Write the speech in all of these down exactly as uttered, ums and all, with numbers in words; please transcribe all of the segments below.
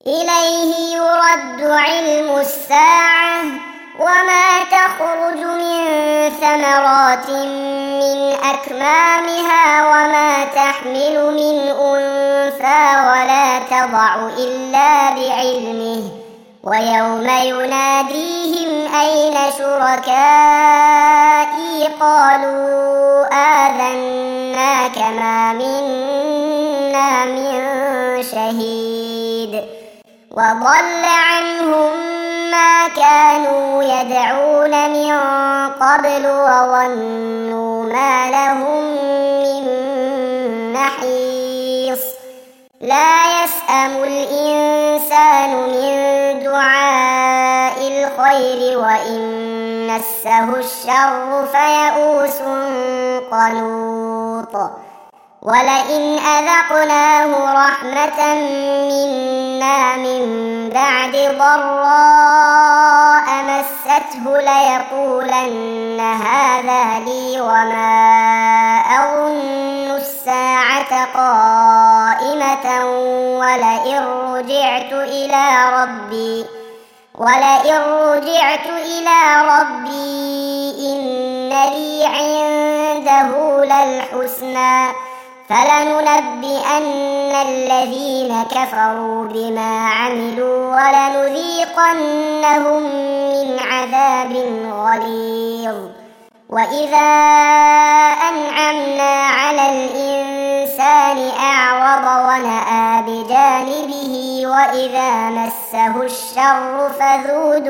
إليه يرد علم الساعة وما تخرج من ثمرات من أكمامها وما تحمل من أنثى ولا تضع إلا بعلمه ويوم يناديهم أين شركائي قالوا آذناك ما منا من شهيد وضل عنهم ما كانوا يدعون من قبل وظنوا ما لهم من محيص لا يسأم الإنسان من دعاء الخير وإن مسه الشر فيئوس قنوط ولئن أذقناه رحمة منا من بعد ضراء مسته ليقولن هذا لي وما أظن الساعة قائمة ولئن رجعت إلى ربي ولئن رجعت إلى ربي إن لي عنده للحسنى فلننبئن الذين كفروا بما عملوا ولنذيقنهم من عذاب غليظ وإذا أنعمنا على الإنسان أعرض ونأى بجانبه وإذا مسه الشر فذو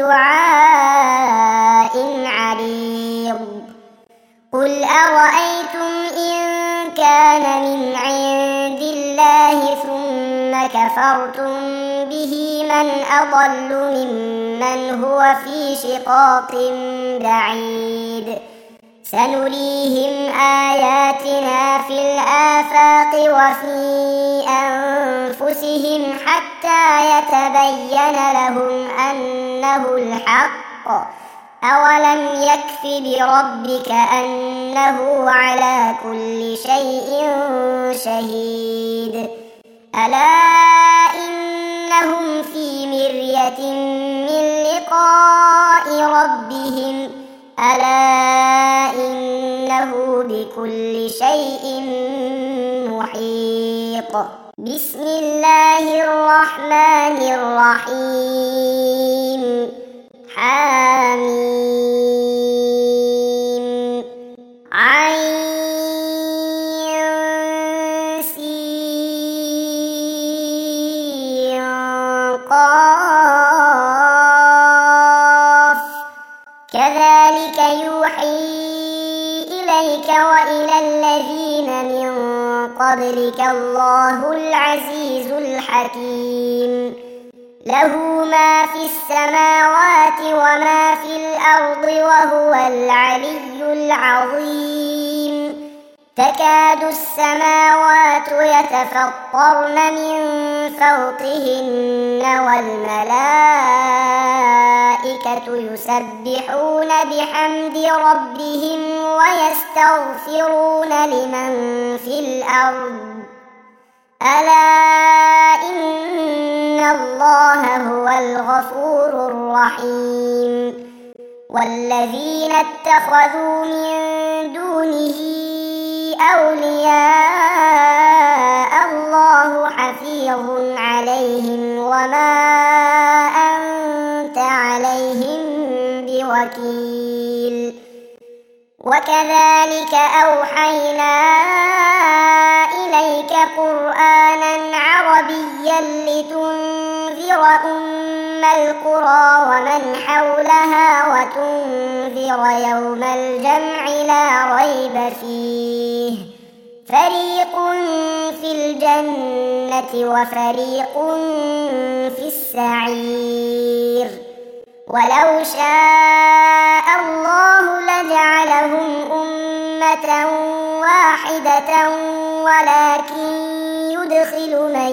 دعاء عريض قل أرأيتم إن كان من عند الله ثم كفرتم به من أضل ممن هو في شقاق بعيد سنريهم آياتنا في الآفاق وفي أنفسهم حتى يتبين لهم أنه الحق أولم يكف بربك أنه على كل شيء شهيد ألا إنهم في مرية من لقاء ربهم ألا إنه بكل شيء محيط بسم الله الرحمن الرحيم حميم عين سين قاف كذلك يوحي إليك وإلى الذين من قبلك الله العزيز الحكيم له ما في السماوات وما في الأرض وهو العلي العظيم تكاد السماوات يتفطرن من فوقهن والملائكة يسبحون بحمد ربهم ويستغفرون لمن في الأرض ألا إن الله هو الغفور الرحيم والذين اتخذوا من دونه أولياء الله حفيظ عليهم وما أنت عليهم بوكيل وكذلك أوحينا إليك قرآنا عربيا لتنذر أم القرى ومن حولها وتنذر يوم الجمع لا ريب فيه فريق في الجنة وفريق في السعير ولو شاء الله لجعلهم أمة واحدة ولكن يدخل من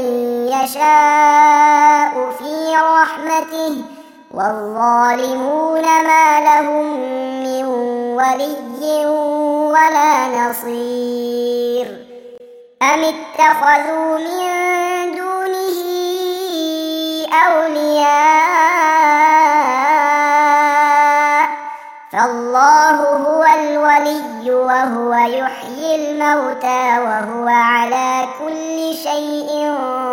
يشاء في رحمته والظالمون ما لهم من ولي ولا نصير أم اتخذوا من دونه أولياء فالله هو الولي وهو يحيي الموتى وهو على كل شيء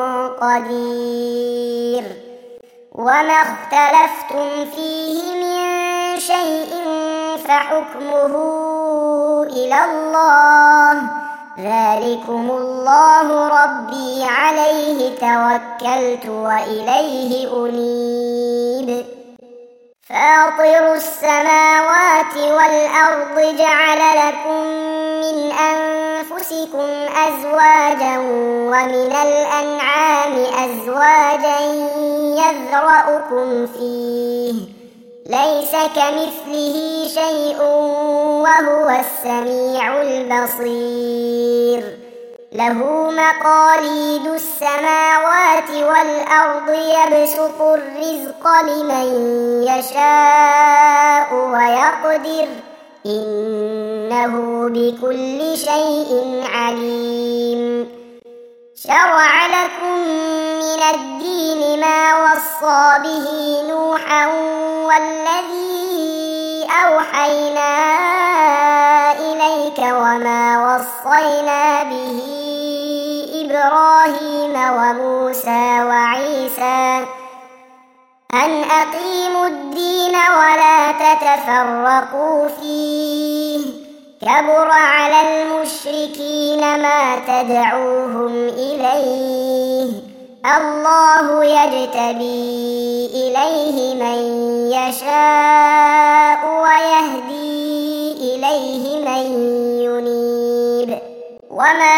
قدير وما اختلفتم فيه من شيء فحكمه إلى الله ذلكم الله ربي عليه توكلت وإليه أنيب فاطر السماوات والأرض جعل لكم من أنفسكم أزواجا ومن الأنعام أزواجا يذرأكم فيه ليس كمثله شيء وهو السميع البصير له مقاليد السماوات والأرض يبسط الرزق لمن يشاء ويقدر إنه بكل شيء عليم شرع لكم من الدين ما وصى به نوحا والذي أوحينا إليك وما وصينا به إبراهيم وموسى وعيسى أن أقيموا الدين ولا تتفرقوا فيه كبر على المشركين ما تدعوهم إليه الله يجتبي إليه من يشاء ويهدي إليه من ينيب وما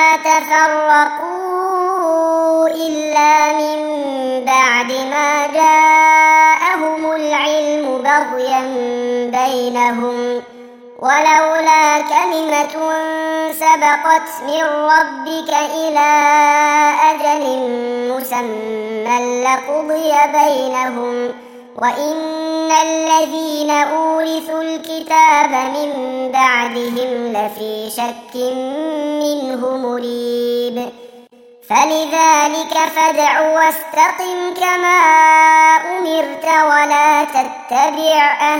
تفرقوا إلا من بعد ما جاءهم العلم بغيا بينهم ولولا كلمة سبقت من ربك إلى أجل مسمى لقضي بينهم وإن الذين أورثوا الكتاب من بعدهم لفي شك منه مريب فلذلك فادع واستقم كما أمرت ولا تتبع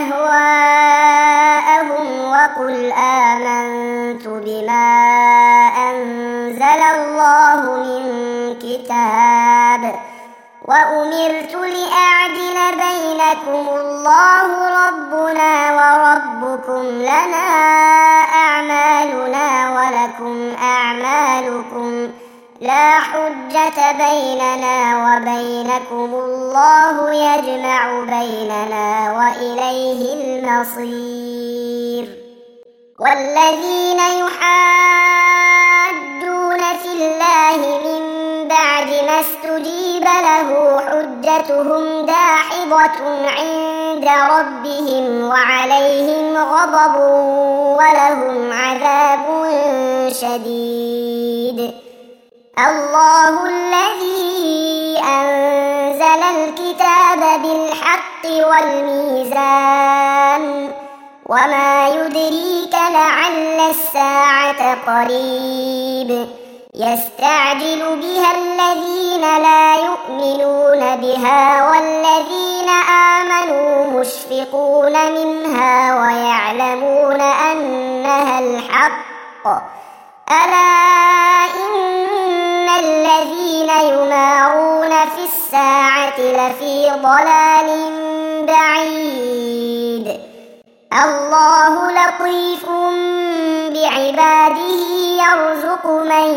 أهواءهم وقل آمنت بما أنزل الله من كتاب وأمرت لأعدل بينكم الله ربنا وربكم لنا أعمالنا ولكم أعمالكم لا حجة بيننا وبينكم الله يجمع بيننا وإليه المصير والذين يحاجون في الله من بعد ما استجيب له حجتهم داحضة عند ربهم وعليهم غضب ولهم عذاب شديد الله الذي أنزل الكتاب بالحق والميزان وما يدريك لعل الساعة قريب يستعجل بها الذين لا يؤمنون بها والذين آمنوا مشفقون منها ويعلمون أنها الحق ألا إن الذين يمارون في الساعة لفي ضلال بعيد الله لطيف بعباده يرزق من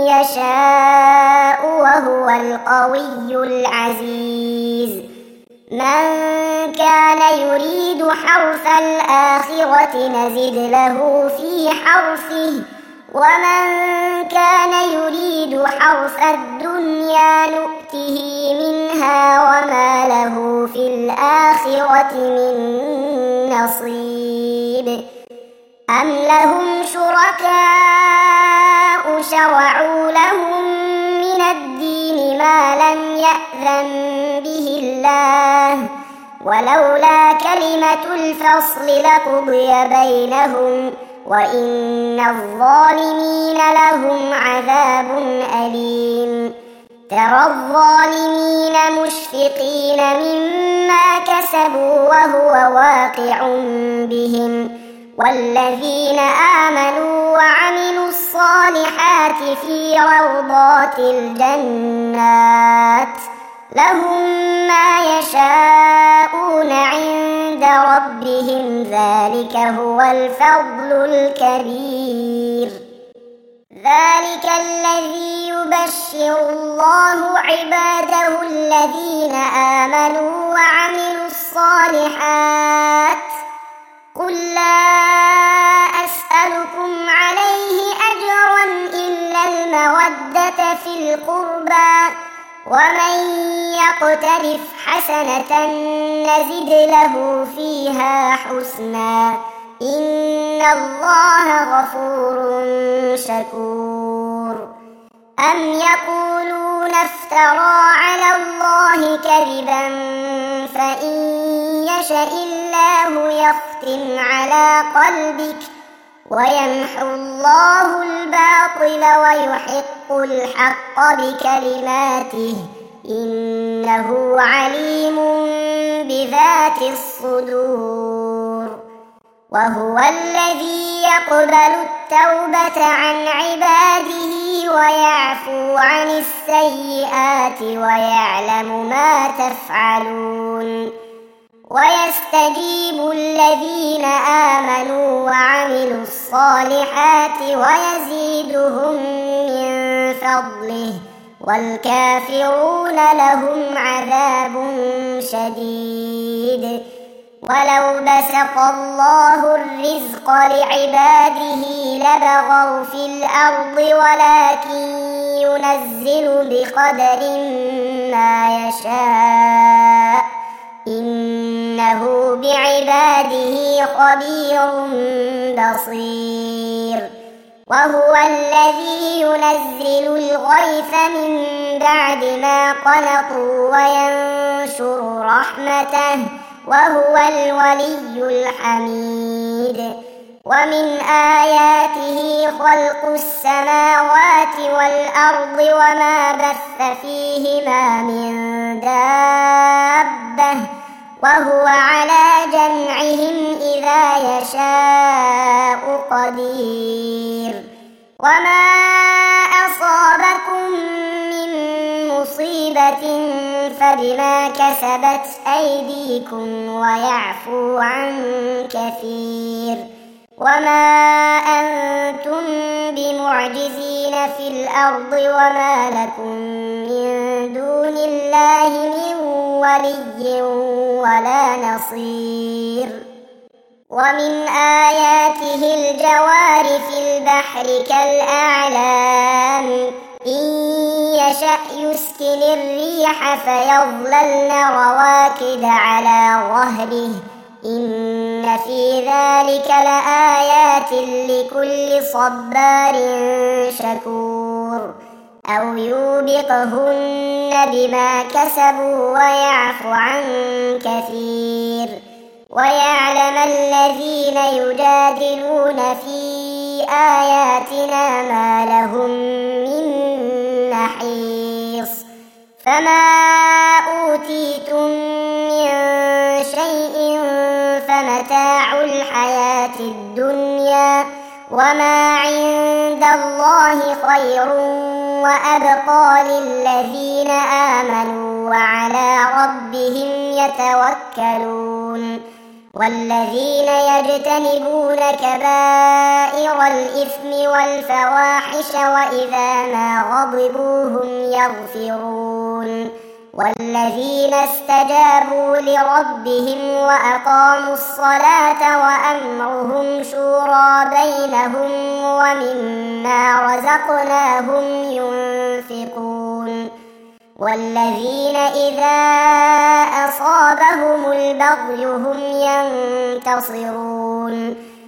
يشاء وهو القوي العزيز من كان يريد حرث الآخرة نزد له في حرثه ومن كان يريد حرث الدنيا نؤته منها وما له في الآخرة من نصيب أم لهم شركاء شرعوا لهم من الدين ما لم يأذن به الله ولولا كلمة الفصل لقضي بينهم وإن الظالمين لهم عذاب أليم ترى الظالمين مشفقين مما كسبوا وهو واقع بهم والذين آمنوا وعملوا الصالحات في روضات الجنات لهم ما يشاءون عند ربهم ذلك هو الفضل الكبير. ذلك الذي يبشر الله عباده الذين آمنوا وعملوا الصالحات قل لا أسألكم عليه أجرا إلا المودة في القربى ومن يقترف حسنة نزد له فيها حسنا إن الله غفور شكور. أم يقولون افترى على الله كذبا فإن يشأ الله يختم على قلبك ويمحو الله الباطل ويحق الحق بكلماته إنه عليم بذات الصدور. وهو الذي يقبل التوبة عن عباده ويعفو عن السيئات ويعلم ما تفعلون ويستجيب الذين آمنوا وعملوا الصالحات ويزيدهم من فضله والكافرون لهم عذاب شديد. ولو بسط الله الرزق لعباده لبغوا في الأرض ولكن ينزل بقدر ما يشاء إنه بعباده خبير بصير. وهو الذي ينزل الغيث من بعد ما قنطوا وينشر رحمته وهو الولي الحميد. ومن آياته خلق السماوات والأرض وما بث فيهما من دابة وهو على جمعهم إذا يشاء قدير. وما أصابكم من مصيبة فبما كسبت أيديكم ويعفو عن كثير. وما أنتم بمعجزين في الأرض وما لكم من دون الله من ولي ولا نصير. ومن آياته الجوار في البحر كالأعلام إن يشأ يسكن الريح فيظللن رواكد على ظهره إن في ذلك لآيات لكل صبار شكور. أو يوبقهن بما كسبوا ويعفو عن كثير. ويعلم الذين يجادلون في آياتنا ما لهم من محيص. فما أوتيتم من شيء فمتاع الحياة الدنيا وما عند الله خير وأبقى للذين آمنوا وعلى ربهم يتوكلون. والذين يجتنبون كبائر الإثم والفواحش وإذا ما غضبوا هم يغفرون. والذين استجابوا لربهم وأقاموا الصلاة وأمرهم شورى بينهم ومما رزقناهم ينفقون. والذين إذا أصابهم البغي هم ينتصرون.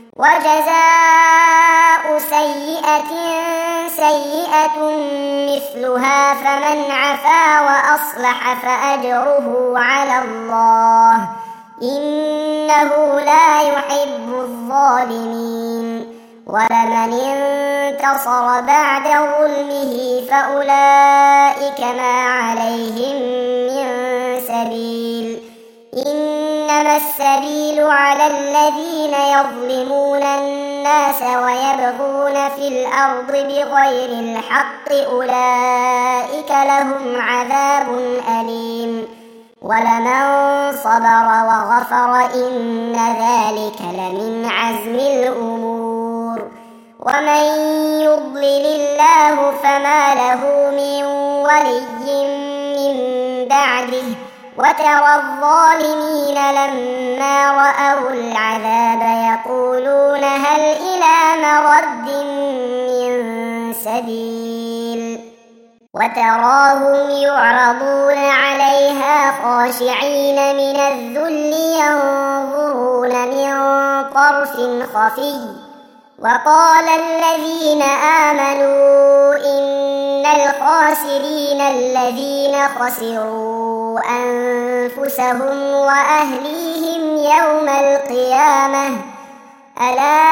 وجزاء سيئة سيئة مثلها فمن عفا وأصلح فأجره على الله إنه لا يحب الظالمين. ولمن انتصر بعد ظلمه فأولئك ما عليهم من سبيل إنما السبيل على الذين يظلمون الناس ويبغون في الأرض بغير الحق أولئك لهم عذاب أليم ولمن صبر وغفر إن ذلك لمن عزم الأمور ومن يضلل الله فما له من ولي من بعده وترى الظالمين لما رأوا العذاب يقولون هل إلى مرد من سبيل وتراهم يعرضون عليها خاشعين من الذل ينظرون من طرف خفي وقال الذين آمنوا إن الخاسرين الذين خسروا أنفسهم وأهليهم يوم القيامة ألا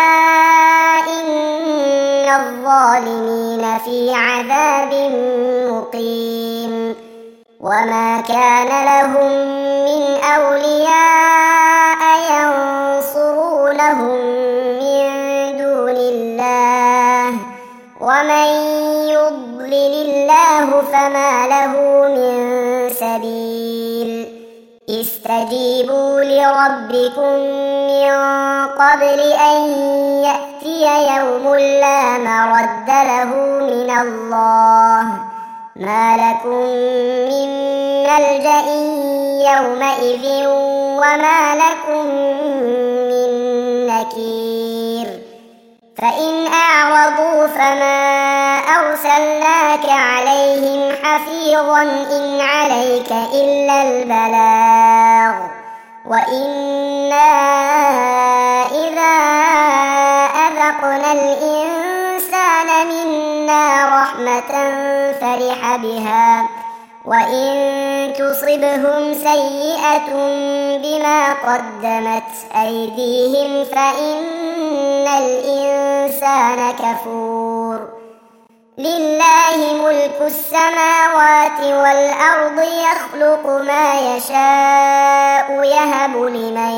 إن الظالمين في عذاب مقيم وما كان لهم من أولياء ينصرونهم من دون الله ومن يضلل الله فما له من سبيل استجيبوا لربكم من قبل أن يأتي يوم لا مرد له من الله ما لكم من ملجأ يومئذ وما لكم من نكير فإن أعرضوا فما أرسلناك عليهم حفيظا إن عليك إلا البلاغ وإنا إذا أذقنا الإنسان منا رحمة فرح بها وإن تصبهم سيئة بما قدمت أيديهم فإن الإنسان كفور لله ملك السماوات والأرض يخلق ما يشاء يهب لمن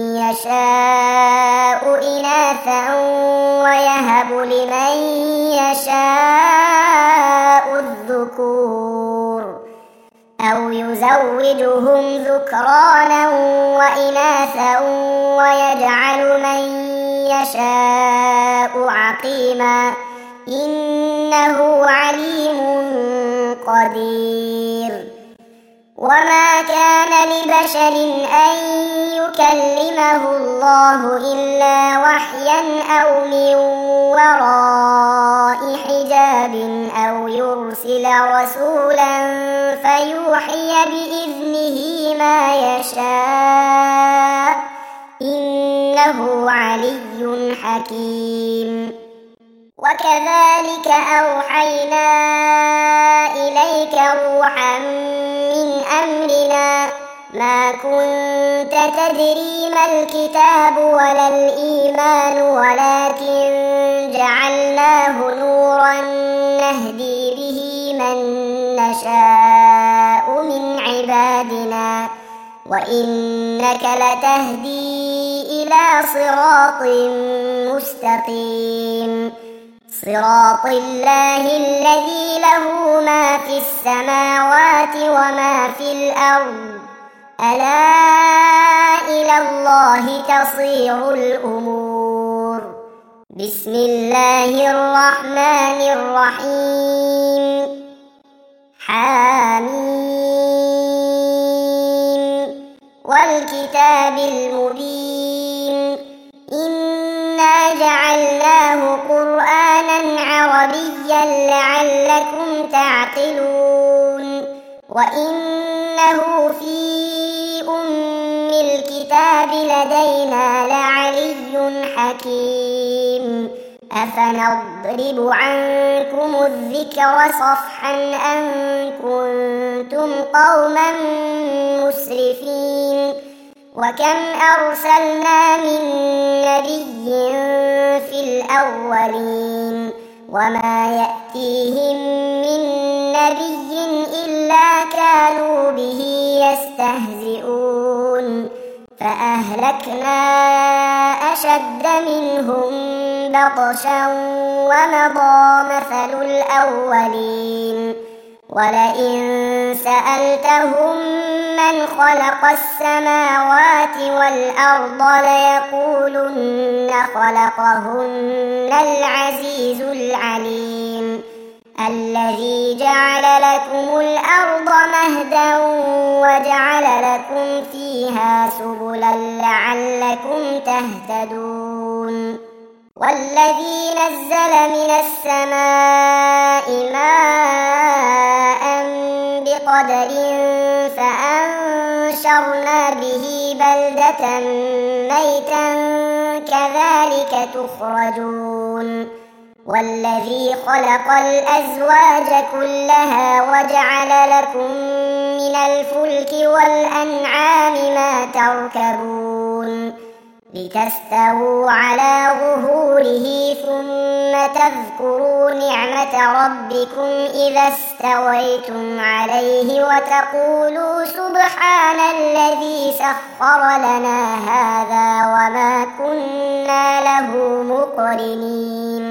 يشاء إناثا ويهب لمن يشاء الذكور أو يزوجهم ذكرانا وإناثا ويجعل من يشاء عقيما إنه عليم قدير وما كان لبشر أن يكلمه الله إلا وحيا أو من وراء حجاب أو يرسل رسولا فيوحي بإذنه ما يشاء إنه علي حكيم وكذلك أوحينا إليك روحا من أمرنا ما كنت تدري ما الكتاب ولا الإيمان ولكن جعلناه نورا نهدي به من نشاء من عبادنا وإنك لتهدي إلى صراط مستقيم صراط الله الذي له ما في السماوات وما في الأرض ألا إلى الله تصير الأمور بسم الله الرحمن الرحيم حميم والكتاب المبين إنا جعلناه قرآنا عربيا لعلكم تعقلون وإنه في أم الكتاب لدينا لعلي حكيم أفنضرب عنكم الذكر صفحا أن كنتم قوما مسرفين وكم أرسلنا من نبي في الأولين وما يأتيهم من نبي إلا كانوا به يستهزئون فأهلكنا أشد منهم بطشا ومضى مثل الأولين ولئن سألتهم من خلق السماوات والأرض ليقولن خلقهن العزيز العليم الذي جعل لكم الأرض مهدا وجعل لكم فيها سبلا لعلكم تهتدون والذي نزل من السماء ماء بقدر فأنشرنا به بلدة ميتا كذلك تخرجون والذي خلق الأزواج كلها وجعل لكم من الفلك والأنعام ما تركبون لتستووا على ظهوره ثم تذكروا نعمة ربكم إذا استويتم عليه وتقولوا سبحان الذي سخر لنا هذا وما كنا له مقرنين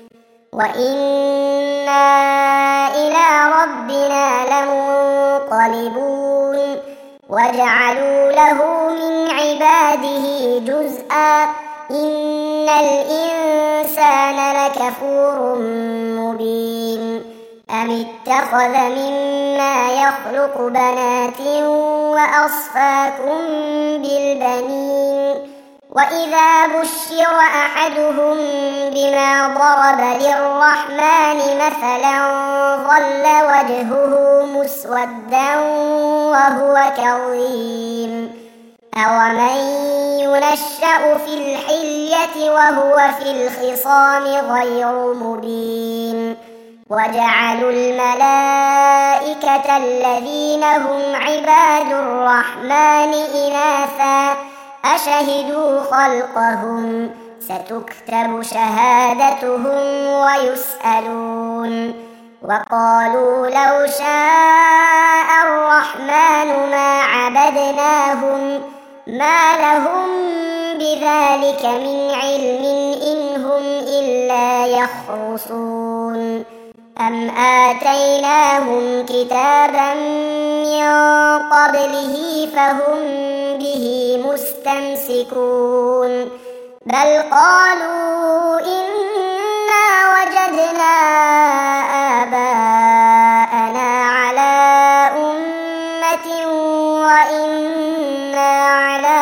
وإنا إلى ربنا لمنقلبون وجعلوا له من عباده جزءا إن الإنسان لكفور مبين أم اتخذ مما يخلق بنات وأصفاكم بالبنين وإذا بشر أحدهم بما ضرب للرحمن مثلا ظل وجهه مسودا وهو كظيم أومن ينشأ في الحلية وهو في الخصام غير مبين وجعلوا الملائكة الذين هم عباد الرحمن إناثا أشهدوا خلقهم ستكتب شهادتهم ويسألون وقالوا لو شاء الرحمن ما عبدناهم ما لهم بذلك من علم إن هم إلا يخرصون أم آتيناهم كتابا من قبله فهم به مستمسكون بل قالوا إنا وجدنا آباءنا على أمة وإنا على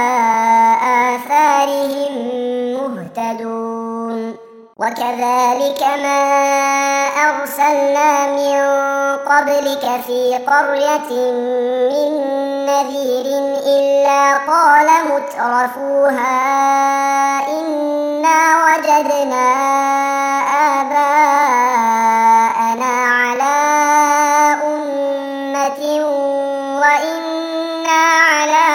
آثارهم مهتدون وكذلك ما أرسلنا من قبلك في قرية من نذير إلا قال مترفوها إنا وجدنا آباءنا على أمة وإنا على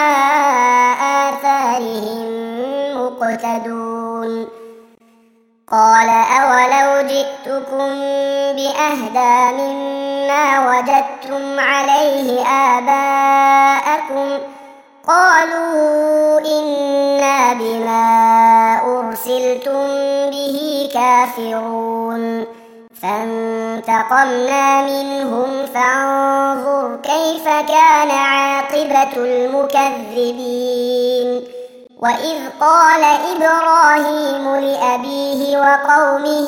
آثارهم مقتدون قال أولو جئتكم بأهدى مما وجدتم عليه آباءكم قالوا إنا بما أرسلتم به كافرون فانتقمنا منهم فانظر كيف كان عاقبة المكذبين وإذ قال إبراهيم لأبيه وقومه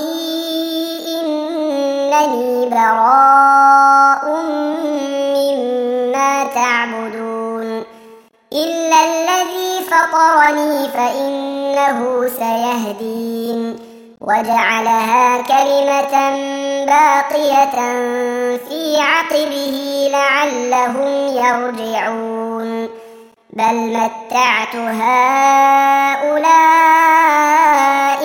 إنني براء مما تعبدون إلا الذي فطرني فإنه سيهدين وجعلها كلمة باقية في عقبه لعلهم يرجعون بل متعت هؤلاء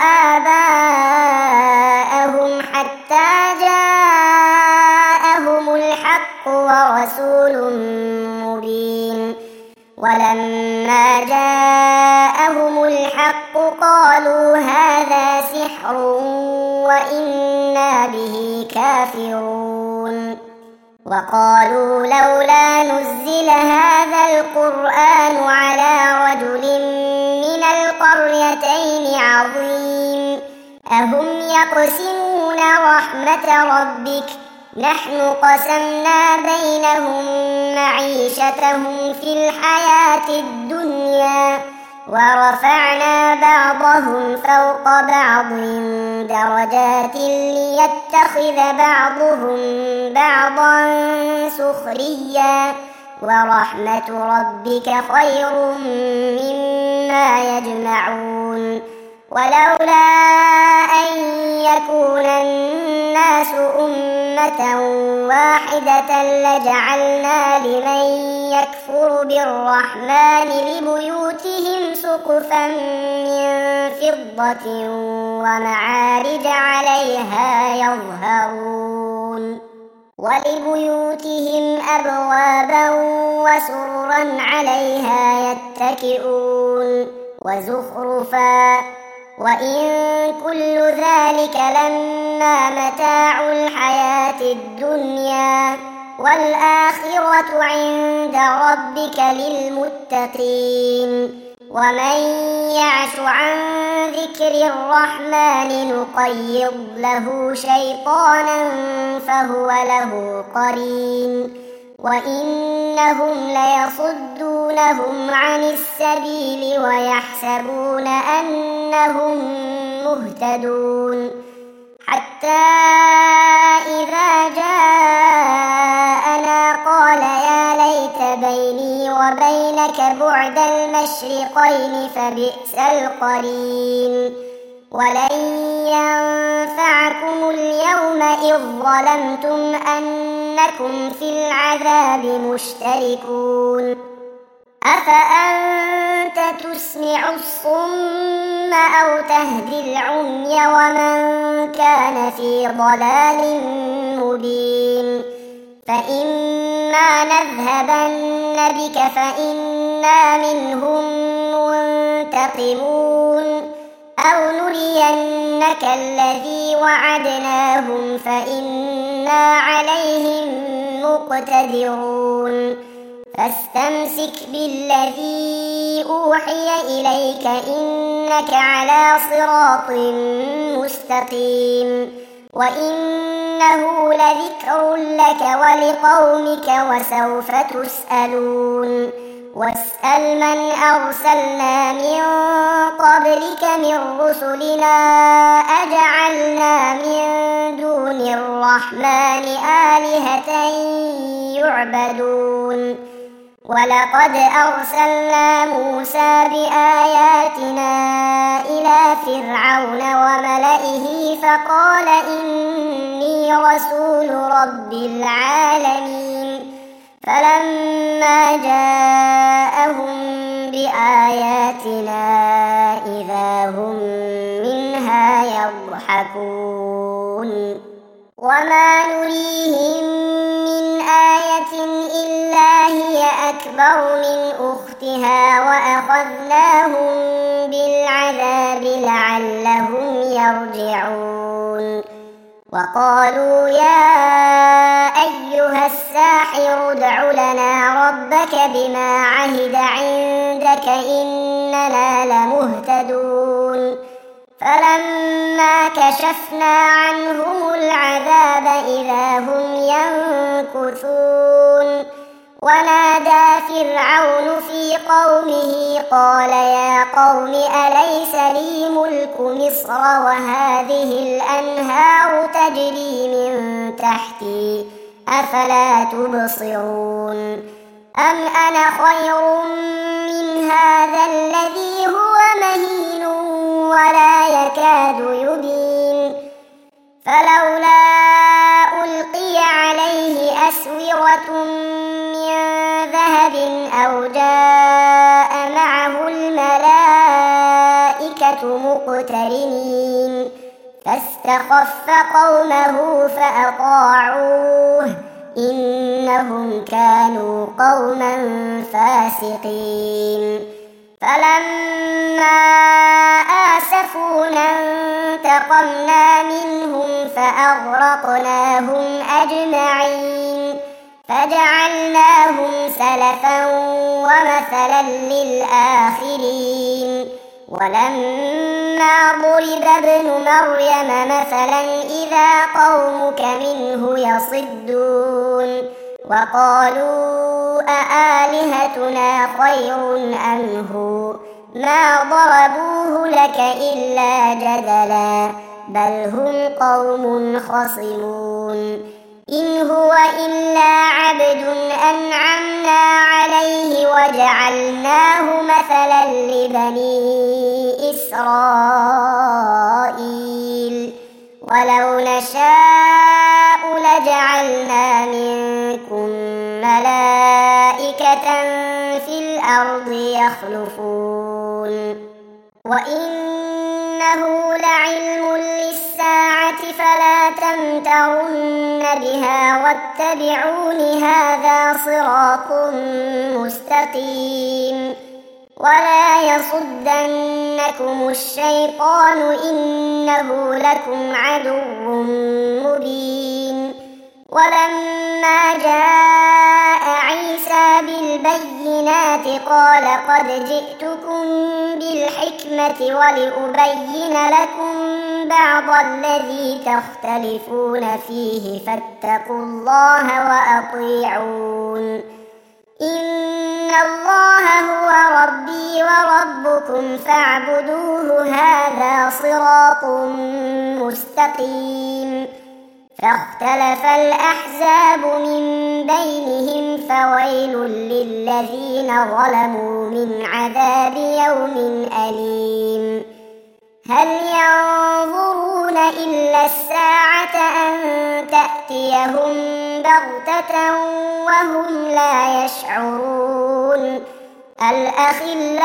وآباءهم حتى جاءهم الحق ورسول مبين ولما جاءهم الحق قالوا هذا سحر وإنا به كافرون وقالوا لولا نزل هذا القرآن على رجل من القريتين عظيم أهم يقسمون رحمة ربك نحن قسمنا بينهم معيشتهم في الحياة الدنيا ورفعنا بعضهم فوق بعض درجات ليتخذ بعضهم بعضا سخريا ورحمة ربك خير مما يجمعون ولولا أن يكون الناس أمة واحدة لجعلنا لمن يكفر بالرحمن لبيوتهم سقفا من فضة ومعارج عليها يظهرون ولبيوتهم أبوابا وسررا عليها يتكئون وزخرفا وإن كل ذلك لما متاع الحياة الدنيا والآخرة عند ربك للمتقين ومن يعش عن ذكر الرحمن نقيض له شيطانا فهو له قرين وإنهم ليصدونهم عن السبيل ويحسبون أنهم مهتدون حتى إذا جاءنا قال يا ليت بيني وبينك بعد المشرقين فبئس القرين ولن ينفعكم اليوم إذ ظلمتم أنكم في العذاب مشتركون أفأنت تسمع الصم أو تهدي العمي ومن كان في ضلال مبين فإما نذهبن بك فإنا منهم منتقمون أو نرينك الذي وعدناهم فإنا عليهم مقتدرون فاستمسك بالذي أوحي إليك إنك على صراط مستقيم وإنه لذكر لك ولقومك وسوف تسألون واسأل من أرسلنا من قبلك من رسلنا أجعلنا من دون الرحمن آلهة يعبدون ولقد أرسلنا موسى بآياتنا إلى فرعون وملئه فقال إني رسول رب العالمين فلما جاءهم بآياتنا إذا هم منها يضحكون وما نريهم من آية إلا هي أكبر من أختها وأخذناهم بالعذاب لعلهم يرجعون وقالوا يا أيها الساحر ادع لنا ربك بما عهد عندك إننا لمهتدون فلما كشفنا عنهم العذاب إذا هم ينكثون ونادى فرعون في قومه قال يا قوم أليس لي ملك مصر وهذه الأنهار تجري من تحتي أفلا تبصرون أم أنا خير من هذا الذي هو مهين ولا يكاد يبين فلولا ألقي عليه أسورة من ذهب أو جاء معه الملائكة مقترنين فاستخف قومه فأطاعوه إنهم كانوا قوما فاسقين فلما آسفونا انتقمنا منهم فأغرقناهم أجمعين فجعلناهم سلفا ومثلا للآخرين ولما ضرب ابن مريم مثلا إذا قومك منه يصدون وقالوا أآلهتنا خير أم هو ما ضربوه لك إلا جدلا بل هم قوم خصمون إن هو إلا عبد أنعمنا عليه وجعلناه مثلا لبني إسرائيل ولو نشاء لجعلنا منكم ملائكة في الأرض يخلفون وإنه لعلم للساعة فلا تمترن بها واتبعون هذا صراط مستقيم ولا يصدنكم الشيطان إنه لكم عدو مبين ولما جاء عيسى بالبينات قال قد جئتكم بالحكمة ولأبين لكم بعض الذي تختلفون فيه فاتقوا الله وأطيعون إن الله هو ربي وربكم فاعبدوه هذا صراط مستقيم فاختلف الأحزاب من بينهم فويل للذين ظلموا من عذاب يوم أليم هل ينظرون إلا الساعة أن تأتيهم بغتة وهم لا يشعرون الأخلاء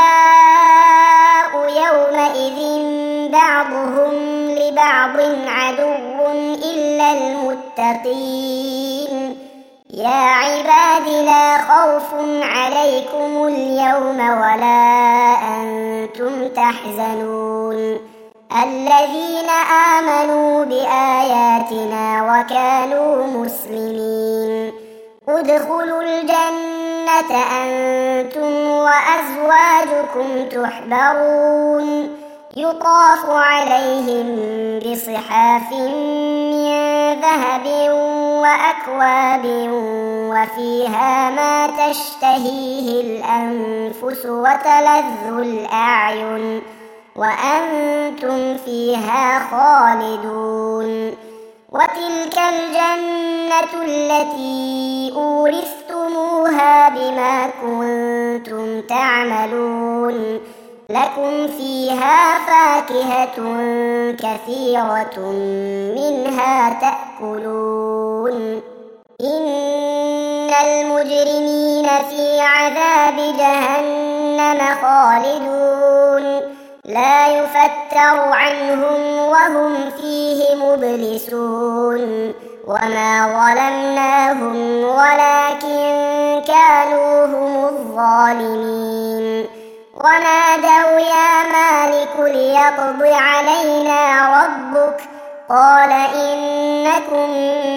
يومئذ بعضهم لبعض عدو إلا المتقين يا عباد لا خوف عليكم اليوم ولا أنتم تحزنون الذين آمنوا بآياتنا وكانوا مسلمين ادخلوا الجنة أنتم وأزواجكم تحبرون يطاف عليهم بصحاف من ذهب وأكواب وفيها ما تشتهيه الأنفس وتلذ الأعين وأنتم فيها خالدون وتلك الجنة التي أورثتموها بما كنتم تعملون لكم فيها فاكهة كثيرة منها تأكلون إن المجرمين في عذاب جهنم خالدون لا يفتر عنهم وهم فيه مبلسون وما ظلمناهم ولكن كانوا هم الظالمين ونادوا يا مالك ليقض علينا ربك قال إنكم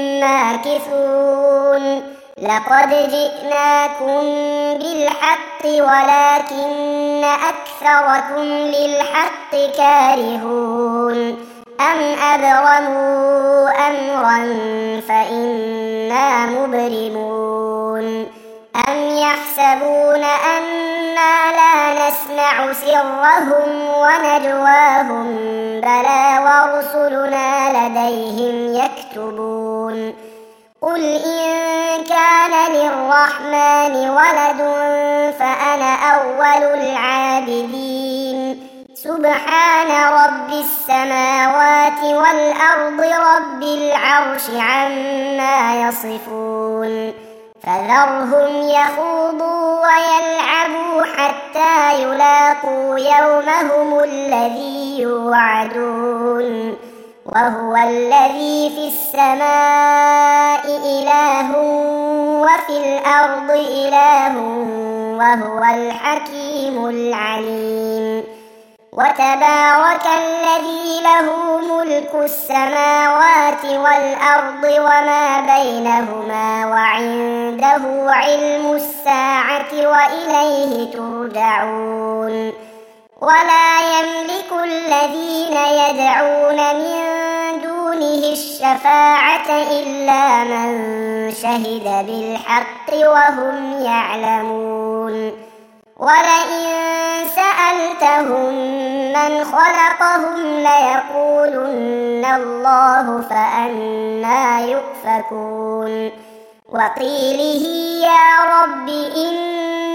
ماكثون لقد جئناكم بالحق ولكن أكثركم للحق كارهون أم أبرموا أمرا فإنا مبرمون أم يحسبون أنا لا نسمع سرهم ونجواهم بلى ورسلنا لديهم يكتبون قل إن كان للرحمن ولد فأنا أول العابدين سبحان رب السماوات والأرض رب العرش عما يصفون فذرهم يخوضوا ويلعبوا حتى يلاقوا يومهم الذي يوعدون وهو الذي في السماء إله وفي الأرض إله وهو الحكيم العليم. وتبارك الذي له ملك السماوات والأرض وما بينهما وعنده علم الساعة وإليه ترجعون. ولا يملك الذين يدعون من دونه الشفاعة إلا من شهد بالحق وهم يعلمون. ولئن سألتهم من خلقهم ليقولن الله فأنى يؤفكون. وقيله يا رب إن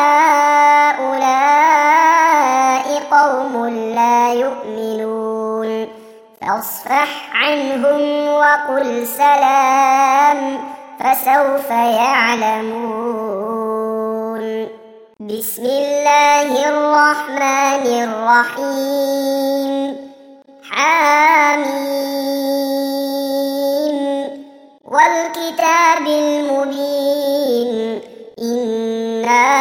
هؤلاء قوم لا يؤمنون فاصفح عنهم وقل سلام فسوف يعلمون. بسم الله الرحمن الرحيم. حميم والكتاب المبين إنا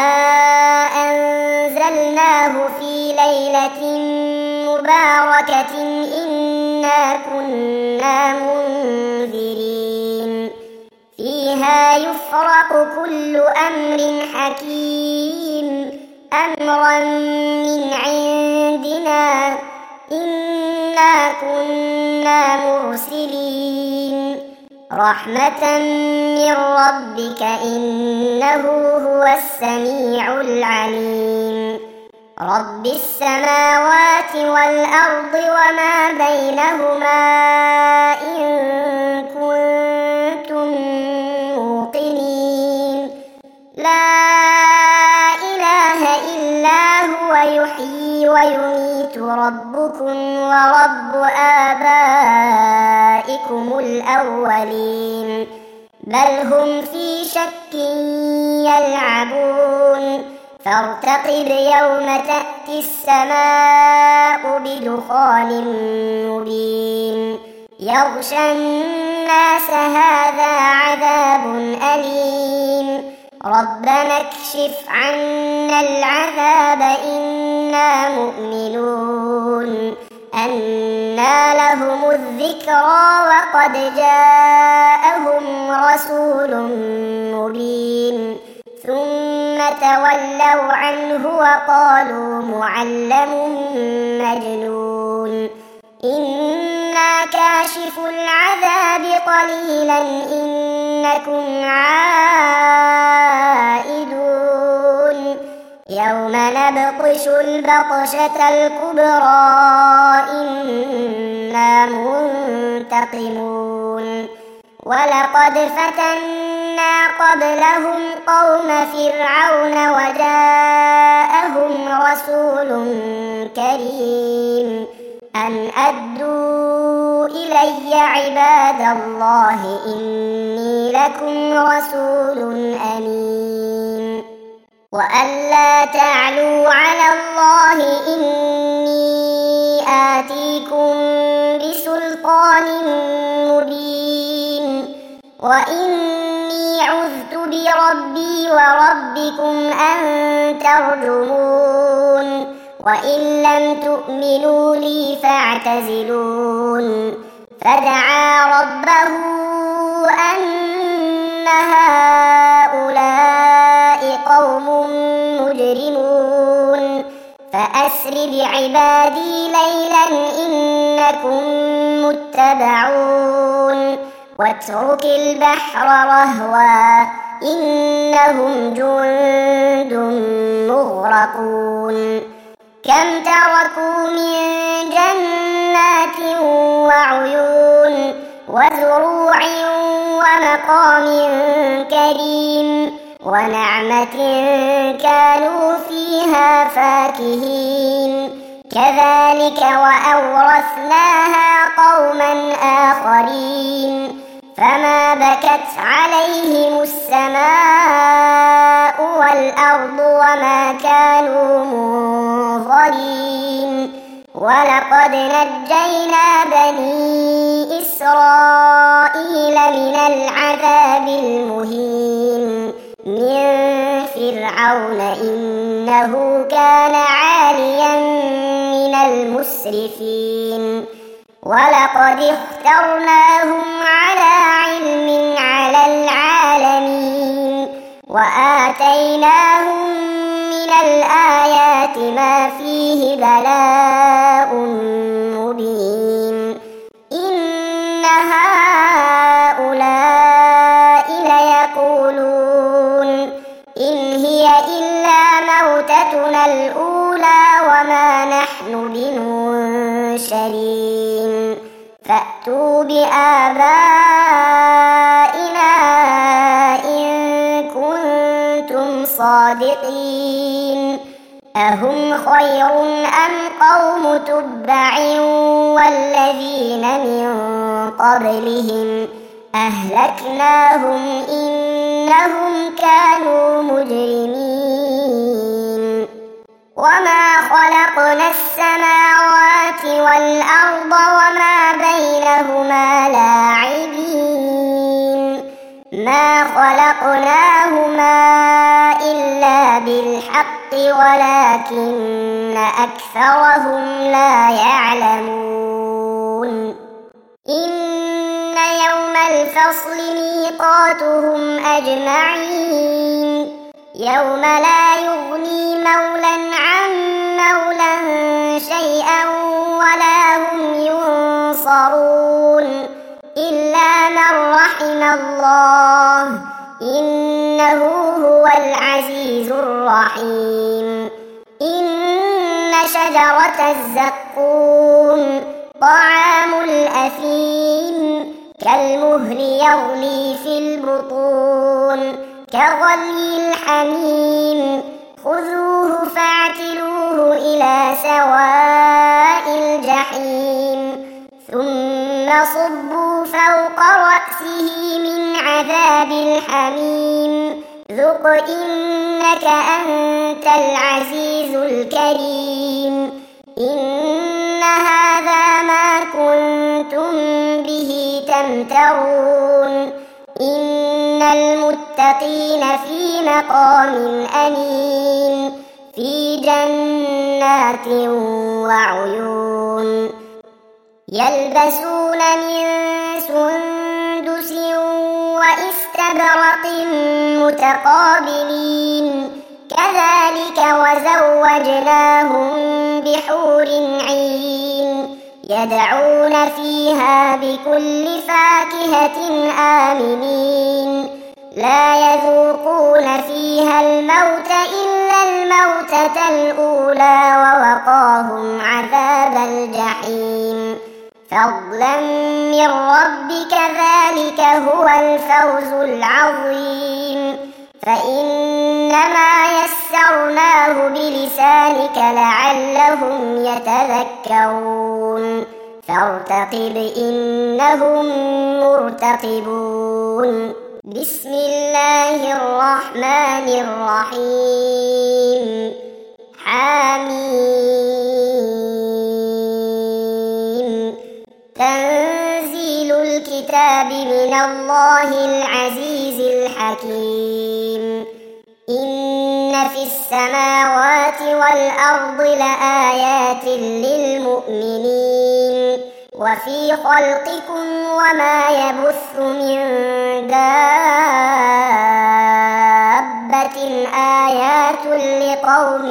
أنزلناه في ليلة مباركة إنا كنا منذرين فيها يفرق كل أمر حكيم أمرا من عندنا إنا كنا مرسلين رحمة من ربك إنه هو السميع العليم. رب السماوات والأرض وما بينهما إن كنتم موقنين لا إله إلا هو يحيي ويميت ربكم ورب آبائكم الأولين بل هم في شك يلعبون. فارتقب يوم تأتي السماء بدخان مبين يغشى الناس هذا عذاب أليم ربنا اكشف عنا العذاب إنا مؤمنون أنى لهم الذكرى وقد جاءهم رسول مبين ثم تولوا عنه وقالوا معلم مجنون إنا كاشف العذاب قليلا إنكم عائدون يوم نبطش البطشة الكبرى إنا منتقمون. ولقد فتنا قبلهم قوم فرعون وجاءهم رسول كريم أن أدوا إلي عباد الله إني لكم رسول أمين وأن لا تعلوا على الله إني آتيكم بسلطان مبين وإني عذت بربي وربكم أن ترجمون وإن لم تؤمنوا لي فاعتزلون. فدعا ربه أن هؤلاء قوم مجرمون فأسر بعبادي ليلا إنكم متبعون واترك البحر رهوا إنهم جند مغرقون. كم تركوا من جنات وعيون وزروع ومقام كريم ونعمة كانوا فيها فاكهين كذلك وأورثناها قوما آخرين فما بكت عليهم السماء والأرض وما كانوا منظرين ولقد نجينا بني إسرائيل من العذاب المهين من فرعون إنه كان عاليا من المسرفين ولقد اخترناهم على علم على العالمين وآتيناهم من الآيات ما فيه بلاء مبين إن هؤلاء ليقولون إن هي إلا موتتنا الأولى وما نحن بمنشرين فأتوا بآبائنا إن كنتم صادقين أهم خير أم قوم تبع والذين من قبلهم أهلكناهم إنهم كانوا مجرمين وما خلقنا السماوات والأرض وما بينهما لاعبين ما خلقناهما إلا بالحق ولكن أكثرهم لا يعلمون إن يوم الفصل ميقاتهم أجمعين يوم لا يغني مولا عن مولا شيئا ولا هم ينصرون إلا من رحم الله إنه هو العزيز الرحيم إن شجرة الزقوم طعام الأثيم كالمهل يغلي في البطون كغلي الحميم خذوه فاعتلوه إلى سواء الجحيم ثم صبوا فوق رأسه من عذاب الحميم ذق إنك أنت العزيز الكريم إن هذا ما كنتم به تمترون إن المتقين في مقام أمين في جنات وعيون يلبسون من سندس وإستبرق متقابلين كذلك وزوجناهم بحور عين يدعون فيها بكل فاكهة آمنين لا يذوقون فيها الموت إلا الموتة الأولى ووقاهم عذاب الجحيم فضلا من ربك ذلك هو الفوز العظيم فإنما يسرناه بلسانك لعلهم يتذكرون فارتقب إنهم مرتقبون بسم الله الرحمن الرحيم حميم تنزيل الكتاب من الله العزيز الحكيم إن في السماوات والأرض لآيات للمؤمنين وفي خلقكم وما يبث من دابة آيات لقوم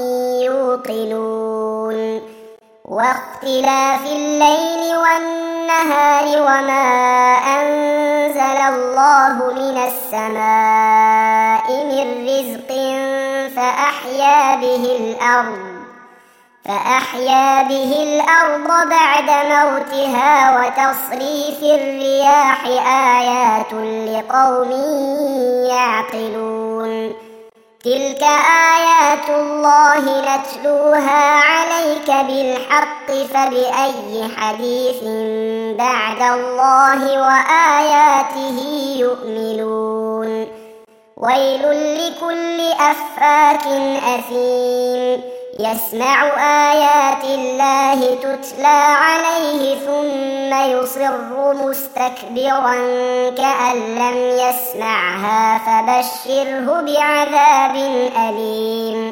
يوقنون واختلاف الليل والنهار وما أنزل الله من السماء من رزق فأحيا به الأرض فأحيا به الأرض بعد موتها وتصريف الرياح آيات لقوم يعقلون تلك آيات الله نتلوها عليك بالحق فبأي حديث بعد الله وآياته يؤمنون ويل لكل أفاك أثيم يسمع آيات الله تتلى عليه ثم يصر مستكبرا كأن لم يسمعها فبشره بعذاب أليم.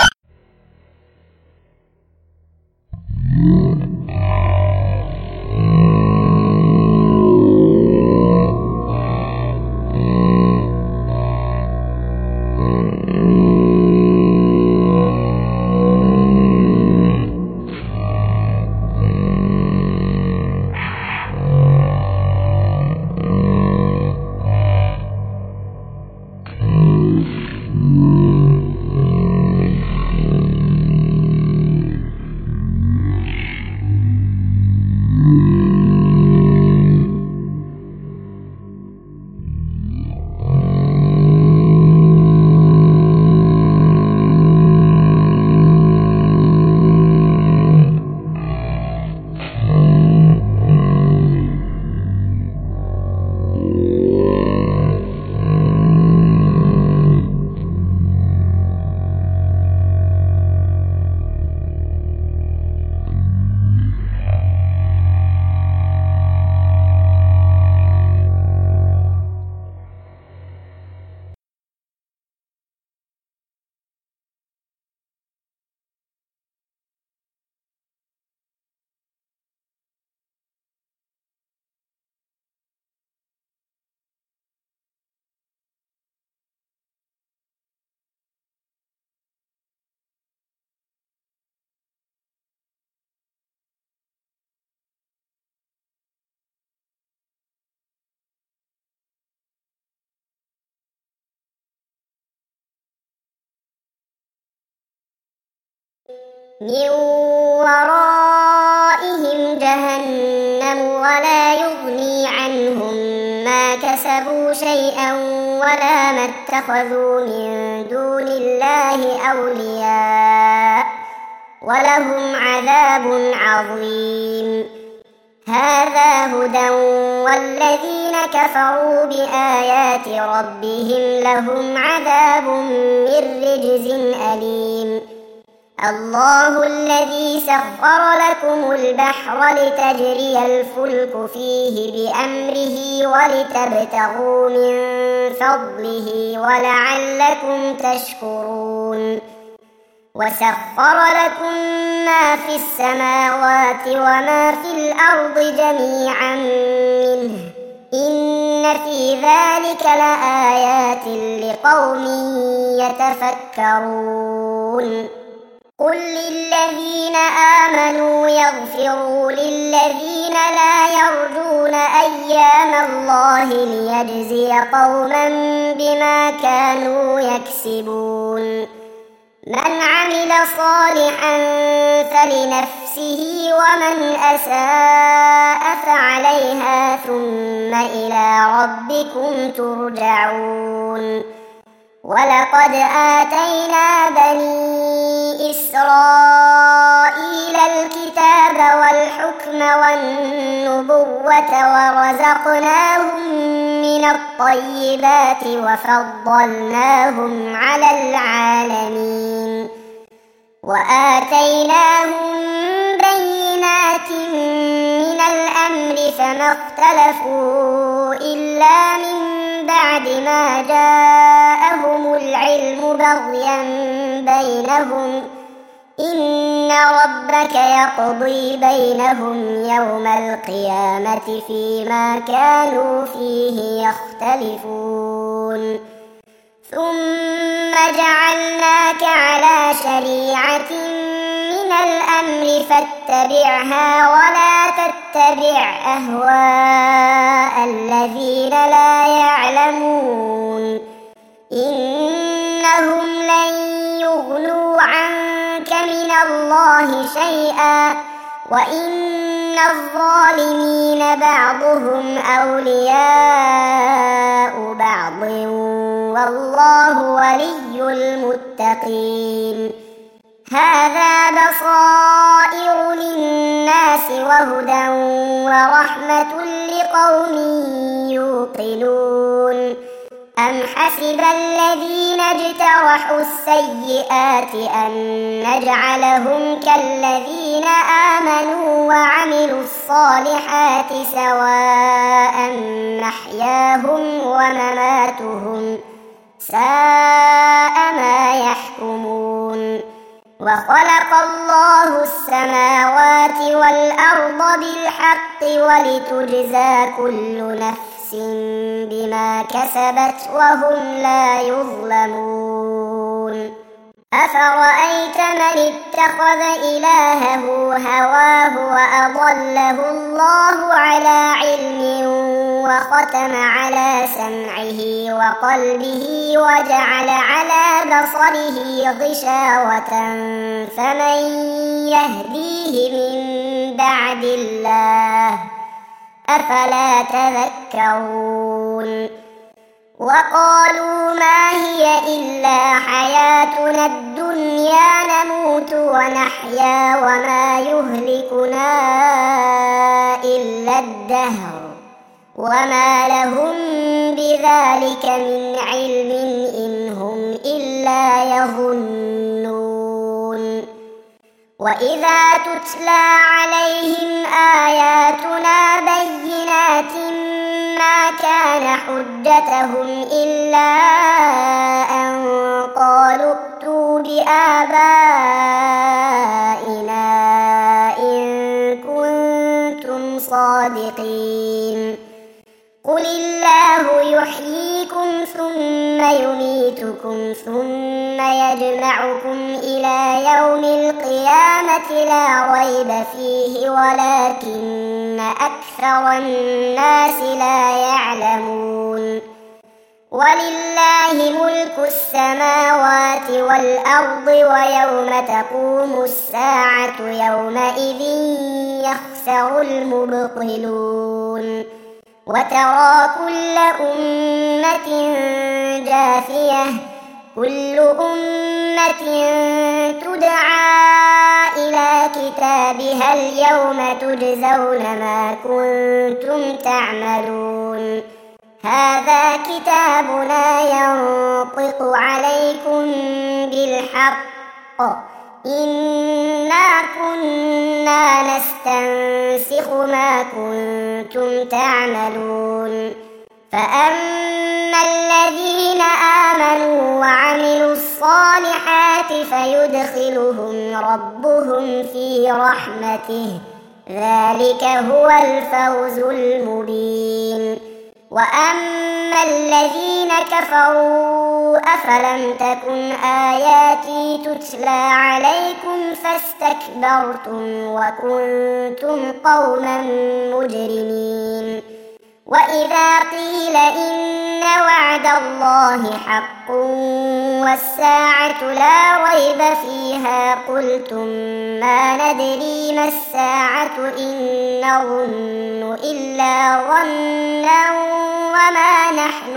من ورائهم جهنم ولا يغني عنهم ما كسبوا شيئا ولا ما اتخذوا من دون الله أولياء ولهم عذاب عظيم. هذا هدى والذين كفروا بآيات ربهم لهم عذاب من رجز أليم. الله الذي سخر لكم البحر لتجري الفلك فيه بأمره ولتبتغوا من فضله ولعلكم تشكرون. وسخر لكم ما في السماوات وما في الأرض جميعا منه إن في ذلك لآيات لقوم يتفكرون. قل للذين آمنوا يغفروا للذين لا يرجون أيام الله ليجزي قوما بما كانوا يكسبون. من عمل صالحا فلنفسه ومن أساء فعليها ثم إلى ربكم ترجعون. ولقد آتينا بني إسرائيل الكتاب والحكم والنبوة ورزقناهم من الطيبات وفضلناهم على العالمين وآتيناهم بينات من الأمر فما اختلفوا إلا من بعد ما جاءهم العلم بغيا بينهم إن ربك يقضي بينهم يوم القيامة فيما كانوا فيه يختلفون. ثم جعلناك على شريعة من الأمر فاتبعها ولا تتبع أهواء الذين لا يعلمون إنهم لن يغنوا عنك من الله شيئا وإن الظالمين بعضهم أولياء بعض والله ولي المتقين. هذا بصائر للناس وهدى ورحمة لقوم يوقنون. أم حسب الذين اجترحوا السيئات أن نجعلهم كالذين آمنوا وعملوا الصالحات سواء محياهم ومماتهم ساء ما يحكمون وخلق الله السماوات والأرض بالحق ولتجزى كل نفس بما كسبت وهم لا يظلمون أفرأيت من اتخذ إلهه هواه وأضله الله على علم وختم على سمعه وقلبه وجعل على بصره غشاوة فمن يهديه من بعد الله أفلا تذكرون وقالوا ما هي إلا حياتنا الدنيا نموت ونحيا وما يهلكنا إلا الدهر وما لهم بذلك من علم إن هم إلا يظنون وإذا تتلى عليهم آياتنا بينات ما كان حجتهم إلا أن قالوا ائتوا بآبائنا إن كنتم صادقين قل الله يحييكم ثم يميتكم ثم يجمعكم إلى يوم القيامة لا ريب فيه ولكن أكثر الناس لا يعلمون ولله ملك السماوات والأرض ويوم تقوم الساعة يومئذ يخسر المبطلون وترى كل أمة جاثية كل أمة تدعى إلى كتابها اليوم تجزون ما كنتم تعملون هذا كتابنا ينطق عليكم بالحق إنا كنا نستنسخ ما كنتم تعملون فأما الذين آمنوا وعملوا الصالحات فيدخلهم ربهم في رحمته ذلك هو الفوز المبين وأما الذين كفروا أفلم تكن آياتي تتلى عليكم فاستكبرتم وكنتم قوما مجرمين وإذا قيل إن وعد الله حق والساعة لا ريب فيها قلتم ما ندري ما الساعة إن نظن إلا ظنا وما نحن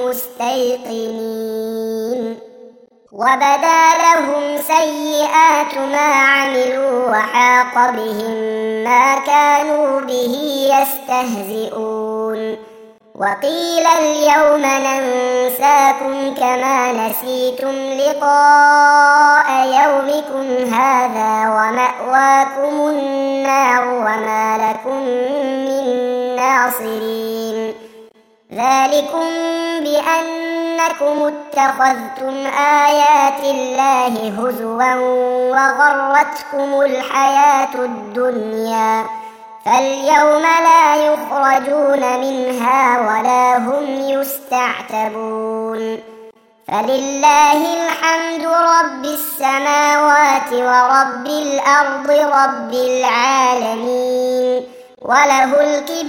بمستيقنين وبدا لهم سيئات ما عملوا وحاق بهم ما كانوا به يستهزئون وقيل اليوم ننساكم كما نسيتم لقاء يومكم هذا ومأواكم النار وما لكم من ناصرين ذلكم بأنكم اتخذتم آيات الله هزوا وغرتكم الحياة الدنيا فاليوم لا يخرجون منها ولا هم يستعتبون فلله الحمد رب السماوات ورب الأرض رب العالمين وله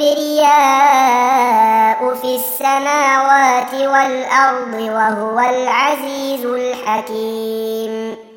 الكبرياء في السماوات والأرض وهو العزيز الحكيم.